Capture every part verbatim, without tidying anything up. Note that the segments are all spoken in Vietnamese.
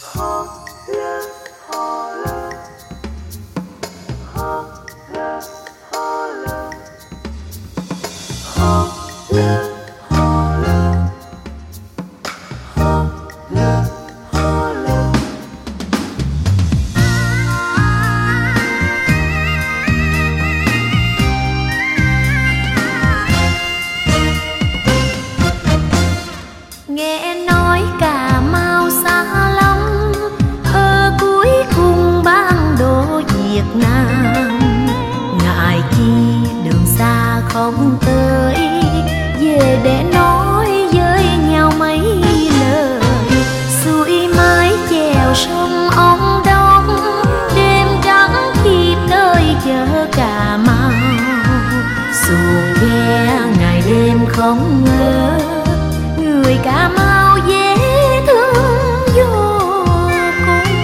Nghe nói Cà Mau xa lắm, ở cuối cùng bản đồ Việt Nam. Ngại chi đường xa không tới, về để nói với nhau mấy lời. Xuôi mái chèo sông Ông Đông, đêm trắng khi tới chợ Cà Mau. Xuồng ghe ngày đêm không ngớt, người Cà Mau dễ thương vô cùng.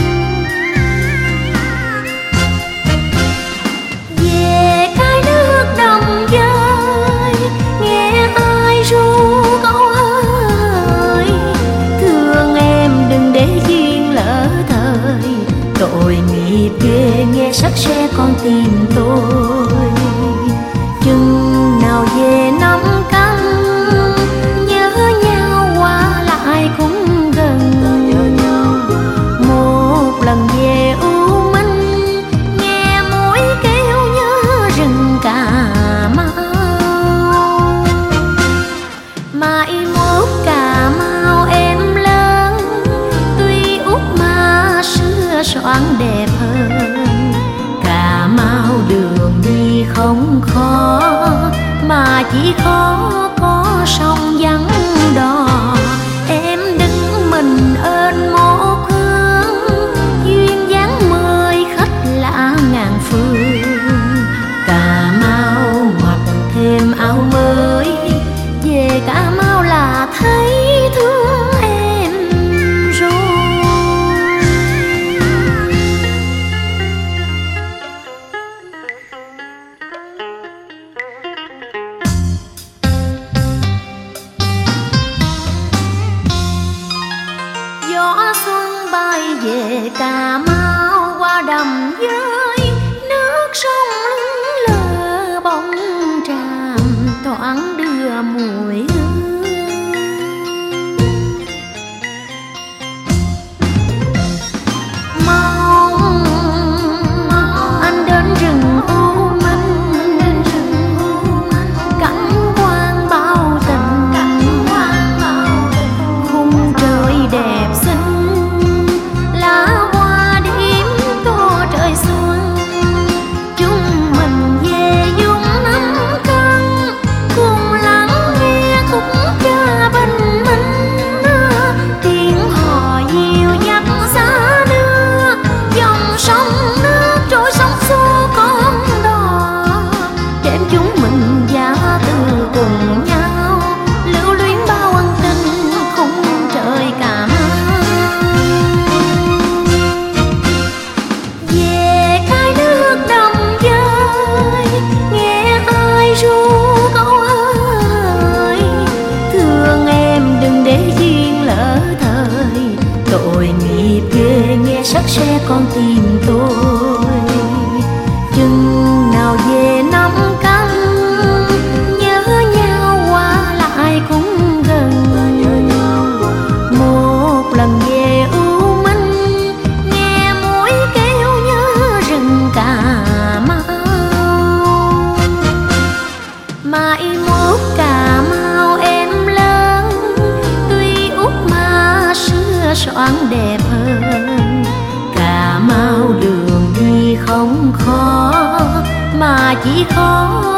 Về cái nước Đồng Dơi, nghe ai ru câu hỡi, thương em đừng để duyên lỡ thời. Tội nghiệp ghê nghe sắc xe con tim tôi. Chừng nào về năm canh, cũng gần một lần về U Minh, nghe mũi kêu nhớ rừng Cà Mau. Mai mốt Cà Mau em lớn, tuy út mà xưa soạn đẹp hơn. Cà Mau đường đi không khó, mà chỉ khó có sông vắng đò. Em đứng mình ơn một hướng, duyên dáng mời khách lạ ngàn phương. Cà Mau mặc thêm áo mới, về Cà Mau là thấy thương em rồi. Gió xuân bay về Cà Mau qua đầm với nước sông lững lờ bóng tràm thoáng đưa mùi hương. Mong anh đến rừng U Minh, cảnh quan bao tình, khung trời đẹp xinh, lá hoa điểm tô trời xuân. Chúng mình về dung nắm cân, cùng lắng nghe khúc ca bình minh. Tiếng hò dịu dắt xa đưa, dòng sông nước trôi sóng xô con đò. Đêm chúng mình giá từ cùng nhau, lưu luyến bao ân tình khung trời Cà Mau. Về cái nước Đồng Dơi, nghe ai ru câu hỡi, thương em đừng để duyên lỡ thời. Tội nghiệp ghê nghe sắc xe con tim tôi. Chừng nào về năm canh, nhớ nhau qua lại cũng gần một lần về U Minh, nghe mũi kêu nhớ rừng Cà Mau. Mai mốt Cà Mau em lớn, tuy út mà xưa soạn đẹp hơn. Cà Mau đường đi không khó, mà chỉ khó